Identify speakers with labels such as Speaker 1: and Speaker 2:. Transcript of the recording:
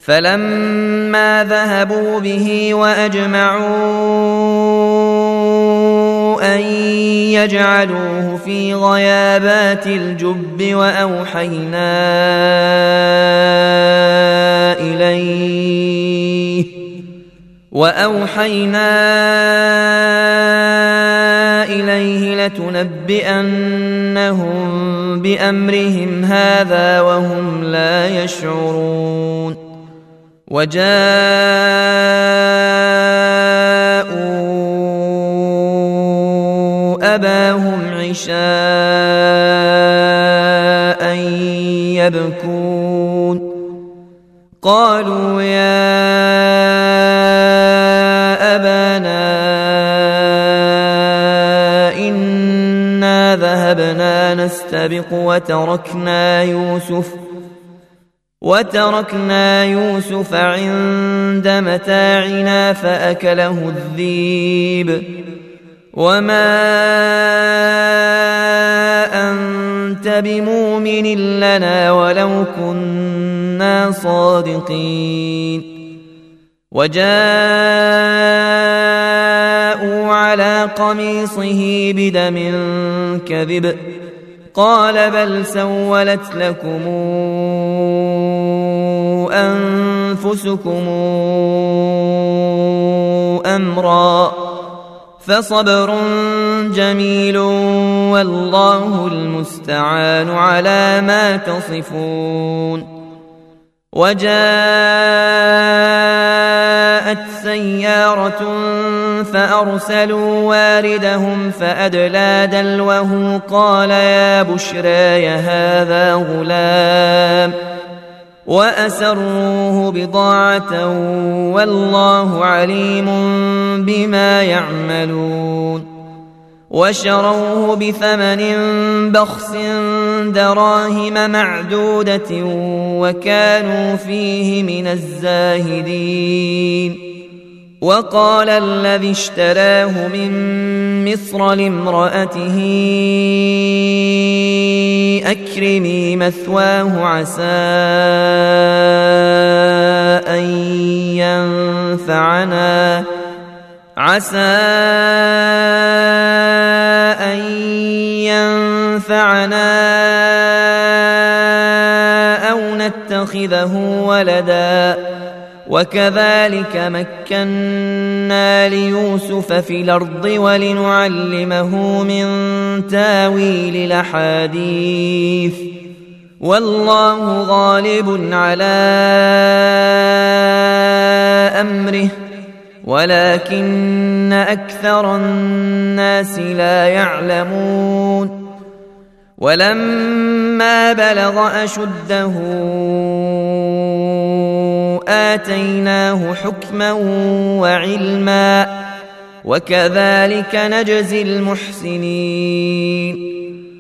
Speaker 1: فلما ذهبوا به وأجمعوا أن يجعلوه في غيابات الجب وأوحينا إليه لتنبئنهم بأمرهم هذا وهم لا يشعرون. وجاءوا أباهم عشاء يبكون قالوا يا أبانا إنا ذهبنا نستبق وتركنا يوسف عند متاعنا فأكله الذئب وما أنت بمؤمن لنا ولو كنا صادقين. وجاءوا على قميصه بدم كذب قال بل سولت لكم أنفسكم أمرا فصبر جميل والله المستعان على ما تصفون. وجاءت سيارة فأرسلوا واردهم فأدلى دلوه قال يا بشرى هذا غلام وأسروه بضاعة والله عليم بما يعملون. وشروه بثمن بخس دراهم معدودة وكانوا فيه من الزاهدين. وقال الذي اشتراه من مصر لامرأته أكرمي مثواه عسى أن ينفعنا أو نتخذه ولدا وكذلك مكنا ليوسف في الأرض ولنعلمه من تاويل الأحاديث والله غالب على أمره ولكن أكثر الناس لا يعلمون. ولما بلغ أشده آتيناه حكما وعلما وكذلك نجزي المحسنين.